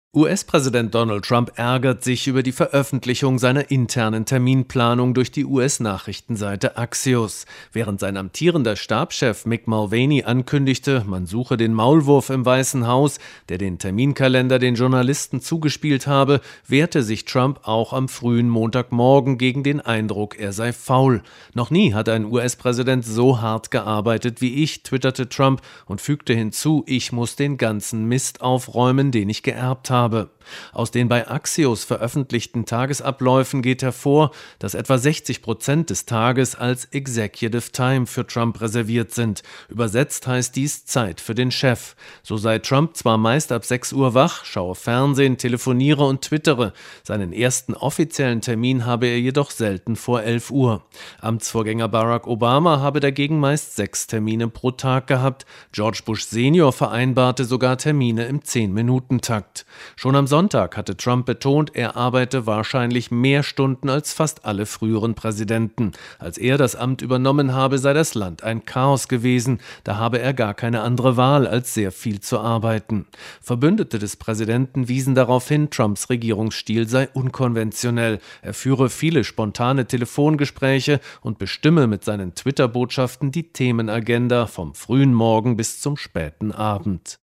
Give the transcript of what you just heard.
US-Präsident Donald Trump ärgert sich über die Veröffentlichung seiner internen Terminplanung durch die US-Nachrichtenseite Axios. Während sein amtierender Stabschef Mick Mulvaney ankündigte, man suche den Maulwurf im Weißen Haus, der den Terminkalender den Journalisten zugespielt habe, wehrte sich Trump auch am frühen Montagmorgen gegen den Eindruck, er sei faul. Noch nie hat ein US-Präsident so hart gearbeitet wie ich, twitterte Trump und fügte hinzu, ich muss den ganzen Mist aufräumen, den ich geerbt habe. Aus den bei Axios veröffentlichten Tagesabläufen geht hervor, dass etwa 60% des Tages als Executive Time für Trump reserviert sind. Übersetzt heißt dies Zeit für den Chef. So sei Trump zwar meist ab 6 Uhr wach, schaue Fernsehen, telefoniere und twittere. Seinen ersten offiziellen Termin habe er jedoch selten vor 11 Uhr. Amtsvorgänger Barack Obama habe dagegen meist 6 Termine pro Tag gehabt. George Bush Senior vereinbarte sogar Termine im 10-Minuten-Takt. Schon am Sonntag hatte Trump betont, er arbeite wahrscheinlich mehr Stunden als fast alle früheren Präsidenten. Als er das Amt übernommen habe, sei das Land ein Chaos gewesen. Da habe er gar keine andere Wahl, als sehr viel zu arbeiten. Verbündete des Präsidenten wiesen darauf hin, Trumps Regierungsstil sei unkonventionell. Er führe viele spontane Telefongespräche und bestimme mit seinen Twitter-Botschaften die Themenagenda vom frühen Morgen bis zum späten Abend.